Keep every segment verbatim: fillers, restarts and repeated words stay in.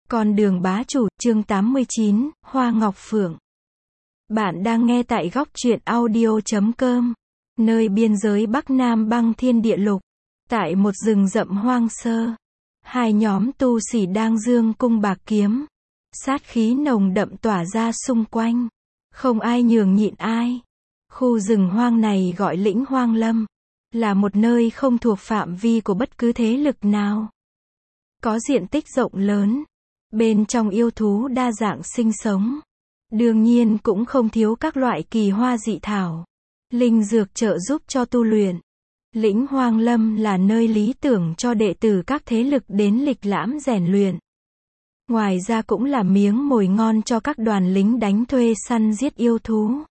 Con đường bá chủ, chương tám mươi chín, Hoa Ngọc Phượng. Bạn đang nghe tại góc truyện audio chấm com, nơi biên giới Bắc Nam băng thiên địa lục. Tại một rừng rậm hoang sơ, hai nhóm tu sĩ đang giương cung bạc kiếm. Sát khí nồng đậm tỏa ra xung quanh. Không ai nhường nhịn ai. Khu rừng hoang này gọi Lĩnh Hoang Lâm, là một nơi không thuộc phạm vi của bất cứ thế lực nào. Có diện tích rộng lớn. Bên trong yêu thú đa dạng sinh sống. Đương nhiên cũng không thiếu các loại kỳ hoa dị thảo, linh dược trợ giúp cho tu luyện. Lĩnh Hoang Lâm là nơi lý tưởng cho đệ tử các thế lực đến lịch lãm rèn luyện. Ngoài ra cũng là miếng mồi ngon cho các đoàn lính đánh thuê săn giết yêu thú.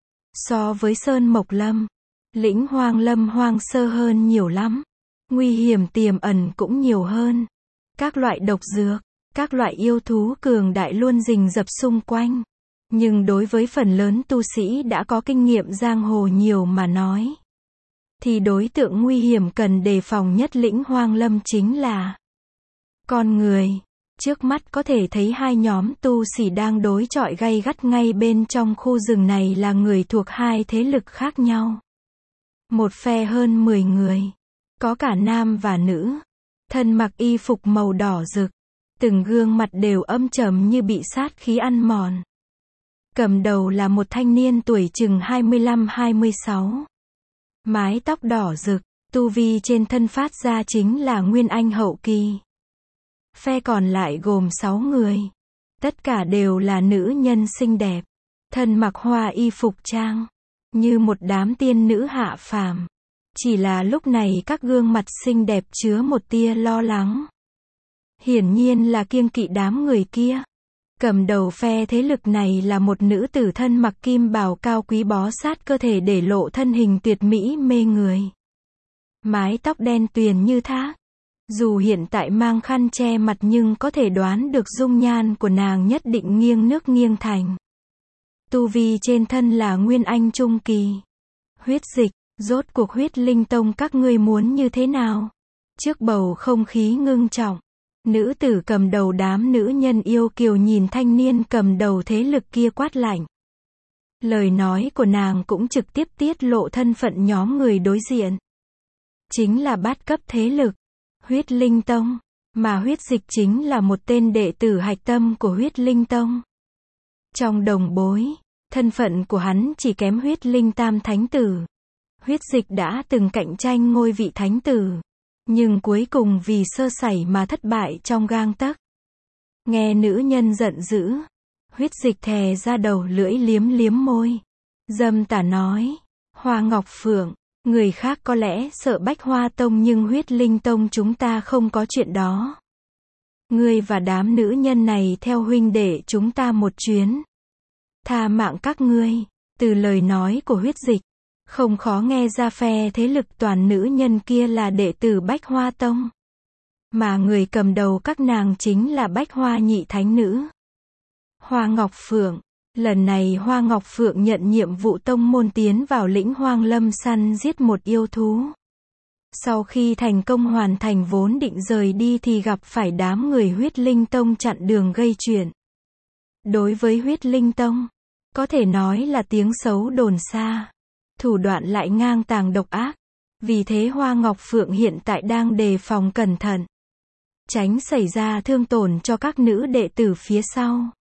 So với Sơn Mộc Lâm, Lĩnh Hoang Lâm hoang sơ hơn nhiều lắm. Nguy hiểm tiềm ẩn cũng nhiều hơn. Các loại độc dược, các loại yêu thú cường đại luôn rình rập xung quanh. Nhưng đối với phần lớn tu sĩ đã có kinh nghiệm giang hồ nhiều mà nói, thì đối tượng nguy hiểm cần đề phòng nhất Lĩnh Hoang Lâm chính là con người. Trước mắt có thể thấy hai nhóm tu sĩ đang đối chọi gay gắt ngay bên trong khu rừng này là người thuộc hai thế lực khác nhau. Một phe hơn mười người, có cả nam và nữ, thân mặc y phục màu đỏ rực, từng gương mặt đều âm trầm như bị sát khí ăn mòn. Cầm đầu là một thanh niên tuổi chừng hai mươi lăm hai mươi sáu. Mái tóc đỏ rực, tu vi trên thân phát ra chính là Nguyên Anh hậu kỳ. Phe còn lại gồm sáu người. Tất cả đều là nữ nhân xinh đẹp, thân mặc hoa y phục trang, như một đám tiên nữ hạ phàm. Chỉ là lúc này các gương mặt xinh đẹp chứa một tia lo lắng. Hiển nhiên là kiêng kỵ đám người kia. Cầm đầu phe thế lực này là một nữ tử thân mặc kim bào cao quý bó sát cơ thể để lộ thân hình tuyệt mỹ mê người. Mái tóc đen tuyền như thác. Dù hiện tại mang khăn che mặt nhưng có thể đoán được dung nhan của nàng nhất định nghiêng nước nghiêng thành. Tu vi trên thân là Nguyên Anh trung kỳ. Huyết Dịch, rốt cuộc Huyết Linh Tông các ngươi muốn như thế nào? Trước bầu không khí ngưng trọng, nữ tử cầm đầu đám nữ nhân yêu kiều nhìn thanh niên cầm đầu thế lực kia quát lạnh. Lời nói của nàng cũng trực tiếp tiết lộ thân phận nhóm người đối diện. Chính là bát cấp thế lực, Huyết Linh Tông, mà Huyết Dịch chính là một tên đệ tử hạch tâm của Huyết Linh Tông. Trong đồng bối, thân phận của hắn chỉ kém Huyết Linh Tam Thánh Tử. Huyết Dịch đã từng cạnh tranh ngôi vị Thánh Tử, nhưng cuối cùng vì sơ sẩy mà thất bại trong gang tấc. Nghe nữ nhân giận dữ, Huyết Dịch thè ra đầu lưỡi liếm liếm môi. Dâm tà nói, Hoa Ngọc Phượng, người khác có lẽ sợ Bách Hoa Tông nhưng Huyết Linh Tông chúng ta không có chuyện đó. Ngươi và đám nữ nhân này theo huynh đệ chúng ta một chuyến. Tha mạng các ngươi. Từ lời nói của Huyết Dịch, không khó nghe ra phe thế lực toàn nữ nhân kia là đệ tử Bách Hoa Tông. Mà người cầm đầu các nàng chính là Bách Hoa nhị thánh nữ. Hoa Ngọc Phượng. Lần này Hoa Ngọc Phượng nhận nhiệm vụ tông môn tiến vào Lĩnh Hoang Lâm săn giết một yêu thú. Sau khi thành công hoàn thành vốn định rời đi thì gặp phải đám người Huyết Linh Tông chặn đường gây chuyện. Đối với Huyết Linh Tông, có thể nói là tiếng xấu đồn xa. Thủ đoạn lại ngang tàng độc ác. Vì thế Hoa Ngọc Phượng hiện tại đang đề phòng cẩn thận, tránh xảy ra thương tổn cho các nữ đệ tử phía sau.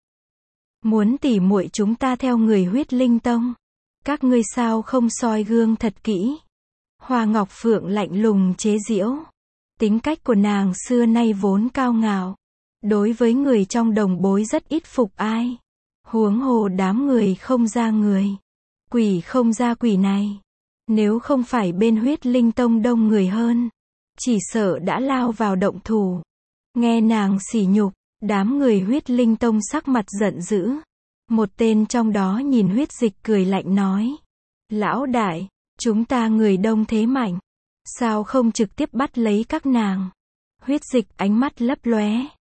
Muốn tỉ muội chúng ta theo người Huyết Linh Tông, các ngươi sao không soi gương thật kỹ? Hoa Ngọc Phượng lạnh lùng chế giễu. Tính cách của nàng xưa nay vốn cao ngạo, đối với người trong đồng bối rất ít phục ai. Huống hồ đám người không ra người, quỷ không ra quỷ này, nếu không phải bên Huyết Linh Tông đông người hơn, chỉ sợ đã lao vào động thủ. Nghe nàng sỉ nhục, đám người Huyết Linh Tông sắc mặt giận dữ. Một tên trong đó nhìn Huyết Dịch cười lạnh nói, lão đại, chúng ta người đông thế mạnh, sao không trực tiếp bắt lấy các nàng? Huyết Dịch ánh mắt lấp lóe.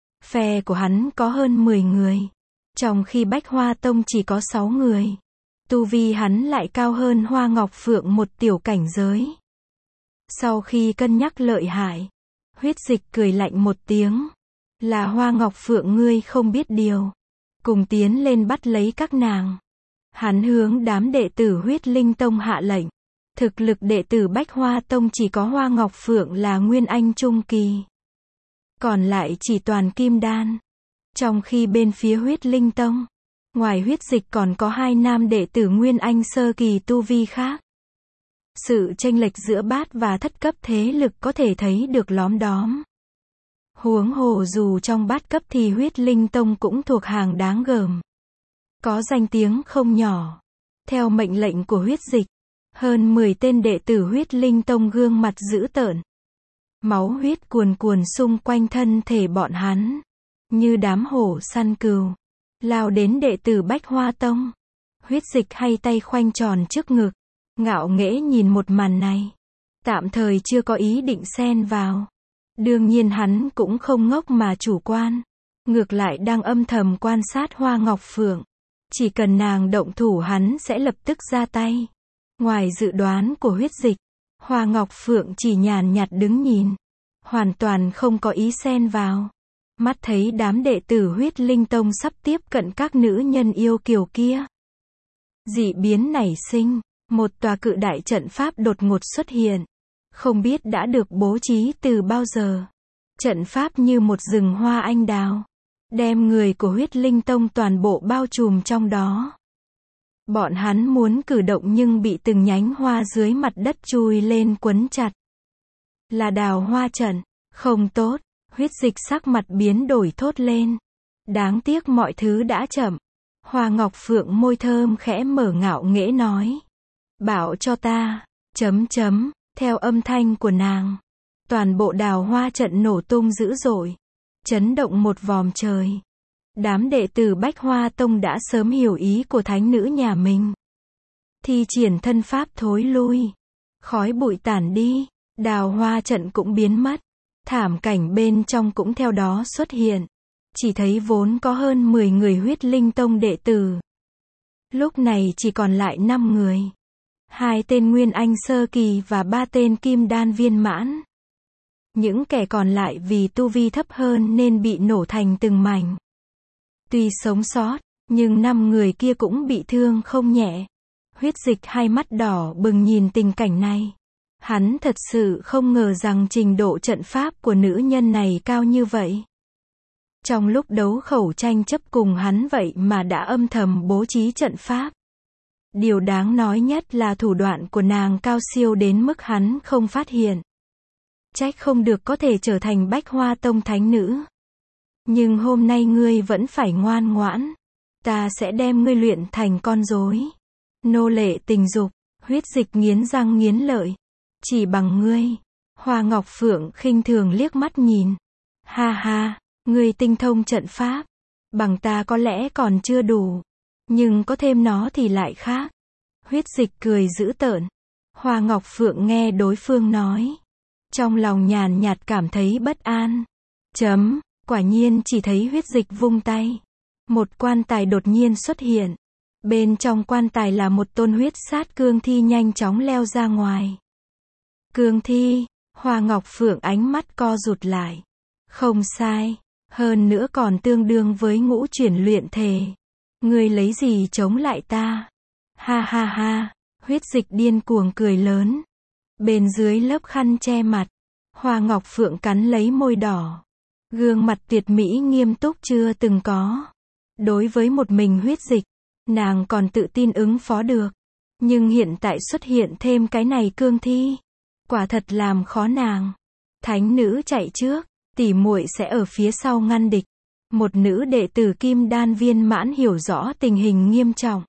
Phe của hắn có hơn mười người, trong khi Bách Hoa Tông chỉ có sáu người. Tu vi hắn lại cao hơn Hoa Ngọc Phượng một tiểu cảnh giới. Sau khi cân nhắc lợi hại, Huyết Dịch cười lạnh một tiếng. Là Hoa Ngọc Phượng ngươi không biết điều. Cùng tiến lên bắt lấy các nàng. Hắn hướng đám đệ tử Huyết Linh Tông hạ lệnh. Thực lực đệ tử Bách Hoa Tông chỉ có Hoa Ngọc Phượng là Nguyên Anh Trung Kỳ. Còn lại chỉ toàn Kim Đan. Trong khi bên phía Huyết Linh Tông, ngoài Huyết Dịch còn có hai nam đệ tử Nguyên Anh Sơ Kỳ tu vi khác. Sự chênh lệch giữa bát và thất cấp thế lực có thể thấy được lóm đóm. Huống hồ dù trong bát cấp thì Huyết Linh Tông cũng thuộc hàng đáng gờm. Có danh tiếng không nhỏ. Theo mệnh lệnh của Huyết Dịch, hơn mười tên đệ tử Huyết Linh Tông gương mặt dữ tợn. Máu huyết cuồn cuồn xung quanh thân thể bọn hắn. Như đám hổ săn cừu. Lao đến đệ tử Bách Hoa Tông. Huyết Dịch hay tay khoanh tròn trước ngực. Ngạo nghễ nhìn một màn này. Tạm thời chưa có ý định xen vào. Đương nhiên hắn cũng không ngốc mà chủ quan. Ngược lại đang âm thầm quan sát Hoa Ngọc Phượng. Chỉ cần nàng động thủ hắn sẽ lập tức ra tay. Ngoài dự đoán của Huyết Dịch, Hoa Ngọc Phượng chỉ nhàn nhạt đứng nhìn. Hoàn toàn không có ý xen vào. Mắt thấy đám đệ tử Huyết Linh Tông sắp tiếp cận các nữ nhân yêu kiều kia. Dị biến nảy sinh. Một tòa cự đại trận pháp đột ngột xuất hiện. Không biết đã được bố trí từ bao giờ. Trận pháp như một rừng hoa anh đào. Đem người của Huyết Linh Tông toàn bộ bao trùm trong đó. Bọn hắn muốn cử động nhưng bị từng nhánh hoa dưới mặt đất chui lên quấn chặt. Là đào hoa trận. Không tốt. Huyết Dịch sắc mặt biến đổi thốt lên. Đáng tiếc mọi thứ đã chậm. Hoa Ngọc Phượng môi thơm khẽ mở ngạo nghễ nói. Bảo cho ta. Chấm chấm. Theo âm thanh của nàng. Toàn bộ đào hoa trận nổ tung dữ dội. Chấn động một vòm trời. Đám đệ tử Bách Hoa Tông đã sớm hiểu ý của thánh nữ nhà mình. Thi triển thân pháp thối lui. Khói bụi tản đi. Đào hoa trận cũng biến mất. Thảm cảnh bên trong cũng theo đó xuất hiện. Chỉ thấy vốn có hơn mười người Huyết Linh Tông đệ tử. Lúc này chỉ còn lại năm người. Hai tên Nguyên Anh Sơ Kỳ và ba tên Kim Đan viên mãn. Những kẻ còn lại vì tu vi thấp hơn nên bị nổ thành từng mảnh. Tuy sống sót, nhưng năm người kia cũng bị thương không nhẹ. Huyết Dịch hai mắt đỏ bừng nhìn tình cảnh này. Hắn thật sự không ngờ rằng trình độ trận pháp của nữ nhân này cao như vậy. Trong lúc đấu khẩu tranh chấp cùng hắn vậy mà đã âm thầm bố trí trận pháp. Điều đáng nói nhất là thủ đoạn của nàng cao siêu đến mức hắn không phát hiện. Trách không được có thể trở thành Bách Hoa Tông thánh nữ. Nhưng hôm nay ngươi vẫn phải ngoan ngoãn. Ta sẽ đem ngươi luyện thành con rối. Nô lệ tình dục. Huyết Dịch nghiến răng nghiến lợi. Chỉ bằng ngươi. Hoa Ngọc Phượng khinh thường liếc mắt nhìn. Ha ha, ngươi tinh thông trận pháp. Bằng ta có lẽ còn chưa đủ. Nhưng có thêm nó thì lại khác. Huyết Dịch cười dữ tợn. Hoa Ngọc Phượng nghe đối phương nói. Trong lòng nhàn nhạt cảm thấy bất an. Chấm, quả nhiên chỉ thấy Huyết Dịch vung tay. Một quan tài đột nhiên xuất hiện. Bên trong quan tài là một tôn huyết sát cương thi nhanh chóng leo ra ngoài. Cương thi, Hoa Ngọc Phượng ánh mắt co rụt lại. Không sai, hơn nữa còn tương đương với ngũ chuyển luyện thể. Ngươi lấy gì chống lại ta? Ha ha ha, Huyết Dịch điên cuồng cười lớn. Bên dưới lớp khăn che mặt, Hoa Ngọc Phượng cắn lấy môi đỏ. Gương mặt tuyệt mỹ nghiêm túc chưa từng có. Đối với một mình Huyết Dịch, nàng còn tự tin ứng phó được. Nhưng hiện tại xuất hiện thêm cái này cương thi. Quả thật làm khó nàng. Thánh nữ chạy trước, tỷ muội sẽ ở phía sau ngăn địch. Một nữ đệ tử Kim Đan viên mãn hiểu rõ tình hình nghiêm trọng.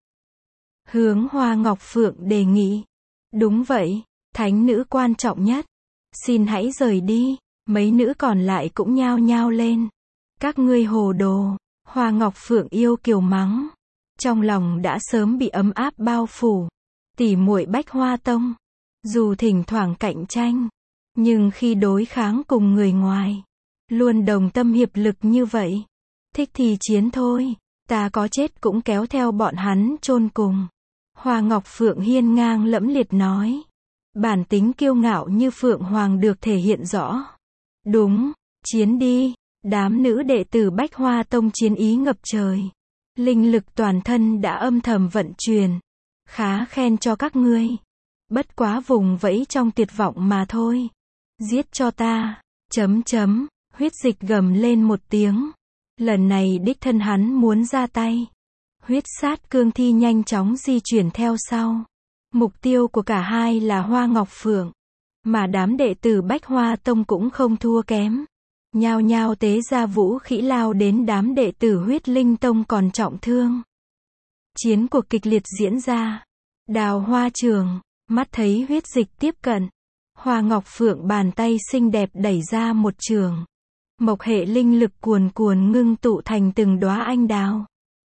Hướng Hoa Ngọc Phượng đề nghị. Đúng vậy, thánh nữ quan trọng nhất. Xin hãy rời đi. Mấy nữ còn lại cũng nhao nhao lên. Các ngươi hồ đồ. Hoa Ngọc Phượng yêu kiều mắng. Trong lòng đã sớm bị ấm áp bao phủ. Tỷ muội Bách Hoa Tông. Dù thỉnh thoảng cạnh tranh. Nhưng khi đối kháng cùng người ngoài. Luôn đồng tâm hiệp lực như vậy. Thích thì chiến thôi. Ta có chết cũng kéo theo bọn hắn chôn cùng. Hoa Ngọc Phượng hiên ngang lẫm liệt nói. Bản tính kiêu ngạo như Phượng Hoàng được thể hiện rõ. Đúng, chiến đi. Đám nữ đệ tử Bách Hoa Tông chiến ý ngập trời. Linh lực toàn thân đã âm thầm vận chuyển. Khá khen cho các ngươi. Bất quá vùng vẫy trong tuyệt vọng mà thôi. Giết cho ta. Chấm chấm. Huyết dịch gầm lên một tiếng. Lần này đích thân hắn muốn ra tay. Huyết sát cương thi nhanh chóng di chuyển theo sau. Mục tiêu của cả hai là Hoa Ngọc Phượng. Mà đám đệ tử Bách Hoa Tông cũng không thua kém. Nhao nhao tế ra vũ khí lao đến đám đệ tử Huyết Linh Tông còn trọng thương. Chiến cuộc kịch liệt diễn ra. Đào Hoa Trường, mắt thấy huyết dịch tiếp cận. Hoa Ngọc Phượng bàn tay xinh đẹp đẩy ra một trường. Mộc hệ linh lực cuồn cuồn ngưng tụ thành từng đóa anh đào.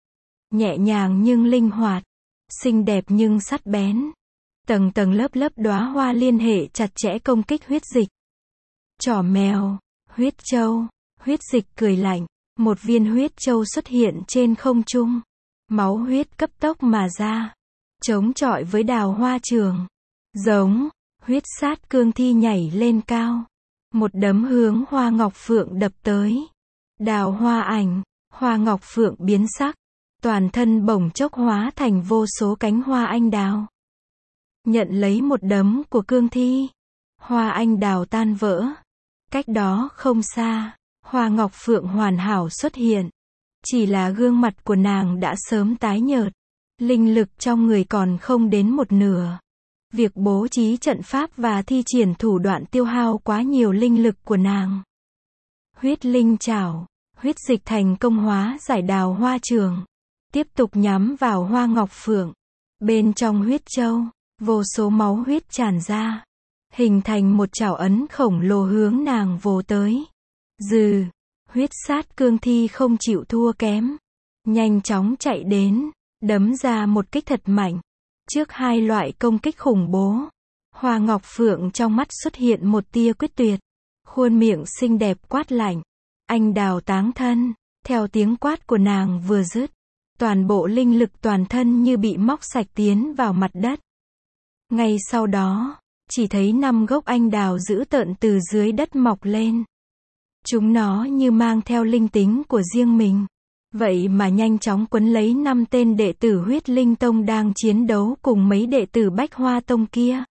Nhẹ nhàng nhưng linh hoạt. Xinh đẹp nhưng sắc bén. Tầng tầng lớp lớp đóa hoa liên hệ chặt chẽ công kích huyết dịch. Trỏ mèo, huyết châu, huyết dịch cười lạnh. Một viên huyết châu xuất hiện trên không trung. Máu huyết cấp tốc mà ra. Chống chọi với đào hoa trường. Giống, huyết sát cương thi nhảy lên cao. Một đấm hướng Hoa Ngọc Phượng đập tới. Đào hoa ảnh, Hoa Ngọc Phượng biến sắc. Toàn thân bỗng chốc hóa thành vô số cánh hoa anh đào. Nhận lấy một đấm của cương thi. Hoa anh đào tan vỡ. Cách đó không xa, Hoa Ngọc Phượng hoàn hảo xuất hiện. Chỉ là gương mặt của nàng đã sớm tái nhợt. Linh lực trong người còn không đến một nửa. Việc bố trí trận pháp và thi triển thủ đoạn tiêu hao quá nhiều linh lực của nàng. Huyết linh chảo, huyết dịch thành công hóa giải đào hoa trường. Tiếp tục nhắm vào Hoa Ngọc Phượng. Bên trong huyết châu, vô số máu huyết tràn ra. Hình thành một chảo ấn khổng lồ hướng nàng vồ tới. Dừ, huyết sát cương thi không chịu thua kém. Nhanh chóng chạy đến, đấm ra một kích thật mạnh. Trước hai loại công kích khủng bố, Hoa Ngọc Phượng trong mắt xuất hiện một tia quyết tuyệt. Khuôn miệng xinh đẹp quát lạnh. Anh đào táng thân. Theo tiếng quát của nàng vừa dứt, toàn bộ linh lực toàn thân như bị móc sạch tiến vào mặt đất. Ngay sau đó, chỉ thấy năm gốc anh đào dữ tợn từ dưới đất mọc lên. Chúng nó như mang theo linh tính của riêng mình. Vậy mà nhanh chóng quấn lấy năm tên đệ tử Huyết Linh Tông đang chiến đấu cùng mấy đệ tử Bách Hoa Tông kia.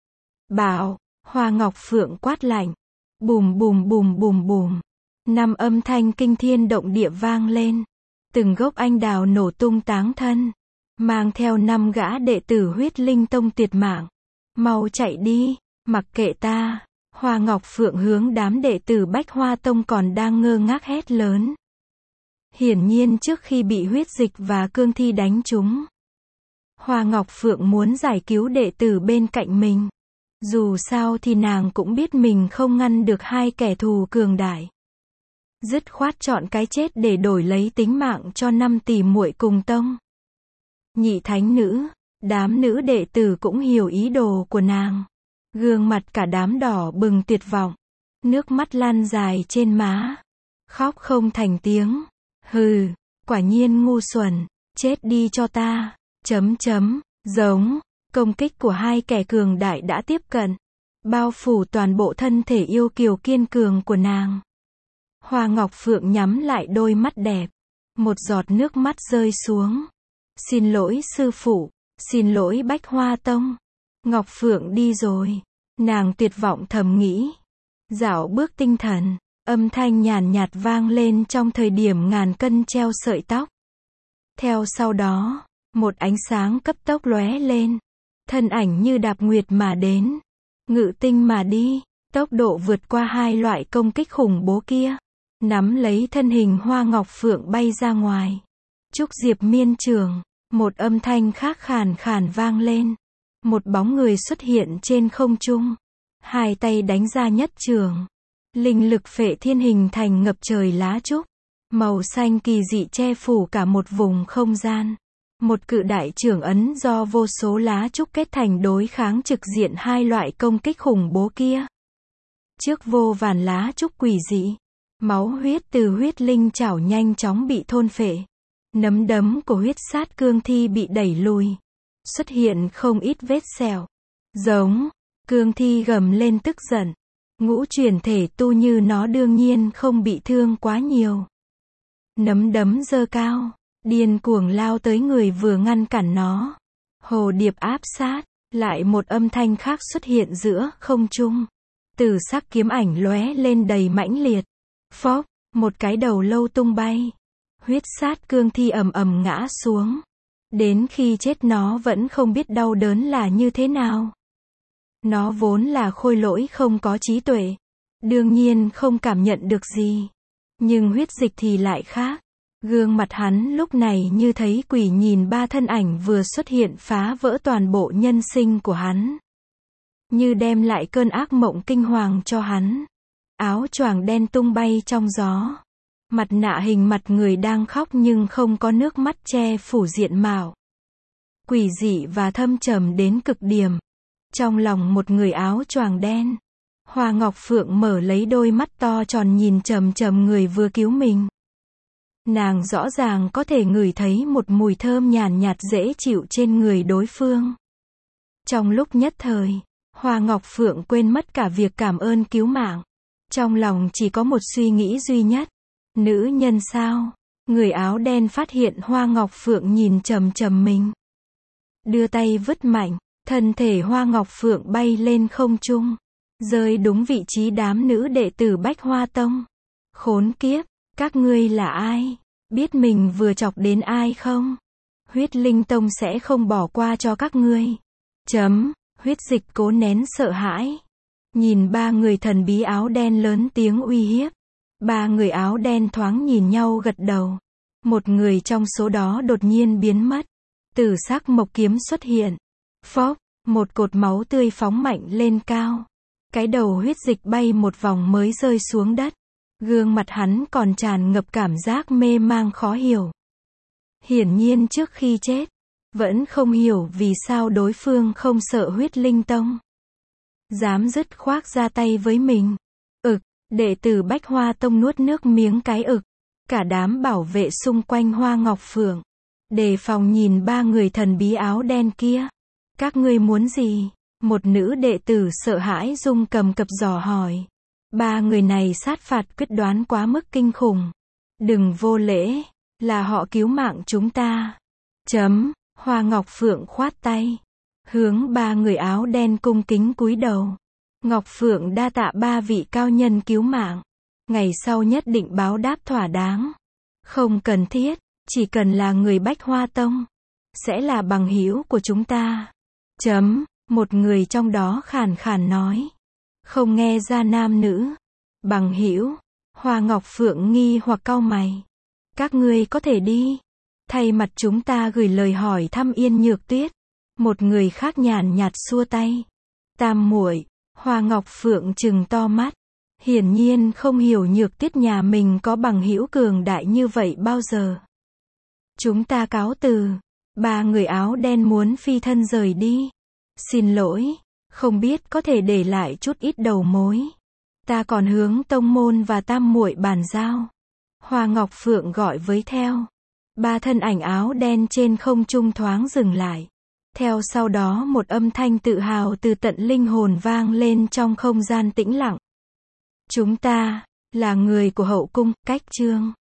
Bảo, Hoa Ngọc Phượng quát lạnh. Bùm bùm bùm bùm bùm. Năm âm thanh kinh thiên động địa vang lên. Từng gốc anh đào nổ tung táng thân. Mang theo năm gã đệ tử Huyết Linh Tông tuyệt mạng. Mau chạy đi, mặc kệ ta. Hoa Ngọc Phượng hướng đám đệ tử Bách Hoa Tông còn đang ngơ ngác hét lớn. Hiển nhiên trước khi bị huyết dịch và cương thi đánh trúng, Hoa Ngọc Phượng muốn giải cứu đệ tử bên cạnh mình. Dù sao thì nàng cũng biết mình không ngăn được hai kẻ thù cường đại. Dứt khoát chọn cái chết để đổi lấy tính mạng cho năm tỷ muội cùng tông. Nhị thánh nữ, đám nữ đệ tử cũng hiểu ý đồ của nàng. Gương mặt cả đám đỏ bừng tuyệt vọng. Nước mắt lan dài trên má. Khóc không thành tiếng. Hừ, quả nhiên ngu xuẩn. Chết đi cho ta. Chấm chấm, giống. Công kích của hai kẻ cường đại đã tiếp cận. Bao phủ toàn bộ thân thể yêu kiều kiên cường của nàng. Hoa Ngọc Phượng nhắm lại đôi mắt đẹp. Một giọt nước mắt rơi xuống. Xin lỗi sư phụ. Xin lỗi Bách Hoa Tông. Ngọc Phượng đi rồi. Nàng tuyệt vọng thầm nghĩ. Dạo bước tinh thần. Âm thanh nhàn nhạt vang lên trong thời điểm ngàn cân treo sợi tóc. Theo sau đó, một ánh sáng cấp tốc lóe lên. Thân ảnh như đạp nguyệt mà đến. Ngự tinh mà đi. Tốc độ vượt qua hai loại công kích khủng bố kia. Nắm lấy thân hình Hoa Ngọc Phượng bay ra ngoài. Trúc Diệp miên trường. Một âm thanh khác khàn khàn vang lên. Một bóng người xuất hiện trên không trung. Hai tay đánh ra nhất trường. Linh lực phệ thiên hình thành ngập trời lá trúc. Màu xanh kỳ dị che phủ cả một vùng không gian. Một cự đại trưởng ấn do vô số lá trúc kết thành đối kháng trực diện hai loại công kích khủng bố kia. Trước vô vàn lá trúc quỷ dị. Máu huyết từ huyết linh chảo nhanh chóng bị thôn phệ. Nấm đấm của huyết sát cương thi bị đẩy lùi. Xuất hiện không ít vết sẹo. Giống. Cương thi gầm lên tức giận. Ngũ chuyển thể tu như nó đương nhiên không bị thương quá nhiều. Nắm đấm giơ cao, điên cuồng lao tới người vừa ngăn cản nó. Hồ điệp áp sát, lại một âm thanh khác xuất hiện giữa không trung. Tử sắc kiếm ảnh lóe lên đầy mãnh liệt. Phốc, một cái đầu lâu tung bay. Huyết sát cương thi ầm ầm ngã xuống. Đến khi chết nó vẫn không biết đau đớn là như thế nào. Nó vốn là khôi lỗi không có trí tuệ. Đương nhiên không cảm nhận được gì. Nhưng huyết dịch thì lại khác. Gương mặt hắn lúc này như thấy quỷ nhìn ba thân ảnh vừa xuất hiện phá vỡ toàn bộ nhân sinh của hắn. Như đem lại cơn ác mộng kinh hoàng cho hắn. Áo choàng đen tung bay trong gió. Mặt nạ hình mặt người đang khóc nhưng không có nước mắt che phủ diện mạo. Quỷ dị và thâm trầm đến cực điểm. Trong lòng một người áo choàng đen, Hoa Ngọc Phượng mở lấy đôi mắt to tròn nhìn chằm chằm người vừa cứu mình. Nàng rõ ràng có thể ngửi thấy một mùi thơm nhàn nhạt dễ chịu trên người đối phương. Trong lúc nhất thời, Hoa Ngọc Phượng quên mất cả việc cảm ơn cứu mạng. Trong lòng chỉ có một suy nghĩ duy nhất. Nữ nhân sao? Người áo đen phát hiện Hoa Ngọc Phượng nhìn chằm chằm mình. Đưa tay vứt mạnh, thân thể Hoa Ngọc Phượng bay lên không trung. Rơi đúng vị trí đám nữ đệ tử Bách Hoa Tông. Khốn kiếp, các ngươi là ai? Biết mình vừa chọc đến ai không? Huyết Linh Tông sẽ không bỏ qua cho các ngươi. Chấm, huyết dịch cố nén sợ hãi. Nhìn ba người thần bí áo đen lớn tiếng uy hiếp. Ba người áo đen thoáng nhìn nhau gật đầu. Một người trong số đó đột nhiên biến mất. Tử sắc mộc kiếm xuất hiện. Phốc, một cột máu tươi phóng mạnh lên cao. Cái đầu huyết dịch bay một vòng mới rơi xuống đất. Gương mặt hắn còn tràn ngập cảm giác mê mang khó hiểu. Hiển nhiên trước khi chết, vẫn không hiểu vì sao đối phương không sợ Huyết Linh Tông. Dám dứt khoát ra tay với mình. Ực, đệ tử Bách Hoa Tông nuốt nước miếng cái ực. Cả đám bảo vệ xung quanh Hoa Ngọc Phượng. Đề phòng nhìn ba người thần bí áo đen kia. Các ngươi muốn gì? Một nữ đệ tử sợ hãi rung cầm cập dò hỏi. Ba người này sát phạt quyết đoán quá mức kinh khủng. Đừng vô lễ, là họ cứu mạng chúng ta. Chấm, Hoa Ngọc Phượng khoát tay. Hướng ba người áo đen cung kính cúi đầu. Ngọc Phượng đa tạ ba vị cao nhân cứu mạng. Ngày sau nhất định báo đáp thỏa đáng. Không cần thiết, chỉ cần là người Bách Hoa Tông. Sẽ là bằng hữu của chúng ta. Chấm, một người trong đó khàn khàn nói. Không nghe ra nam nữ. Bằng hữu. Hoa Ngọc Phượng nghi hoặc cau mày. Các ngươi có thể đi. Thay mặt chúng ta gửi lời hỏi thăm Yên Nhược Tuyết. Một người khác nhàn nhạt xua tay. Tam muội. Hoa Ngọc Phượng trừng to mắt. Hiển nhiên không hiểu Nhược Tuyết nhà mình có bằng hữu cường đại như vậy bao giờ. Chúng ta cáo từ. Ba người áo đen muốn phi thân rời đi. Xin lỗi, không biết có thể để lại chút ít đầu mối. Ta còn hướng tông môn và tam muội bàn giao. Hoa Ngọc Phượng gọi với theo. Ba thân ảnh áo đen trên không trung thoáng dừng lại. Theo sau đó một âm thanh tự hào từ tận linh hồn vang lên trong không gian tĩnh lặng. Chúng ta, là người của hậu cung, cách chương.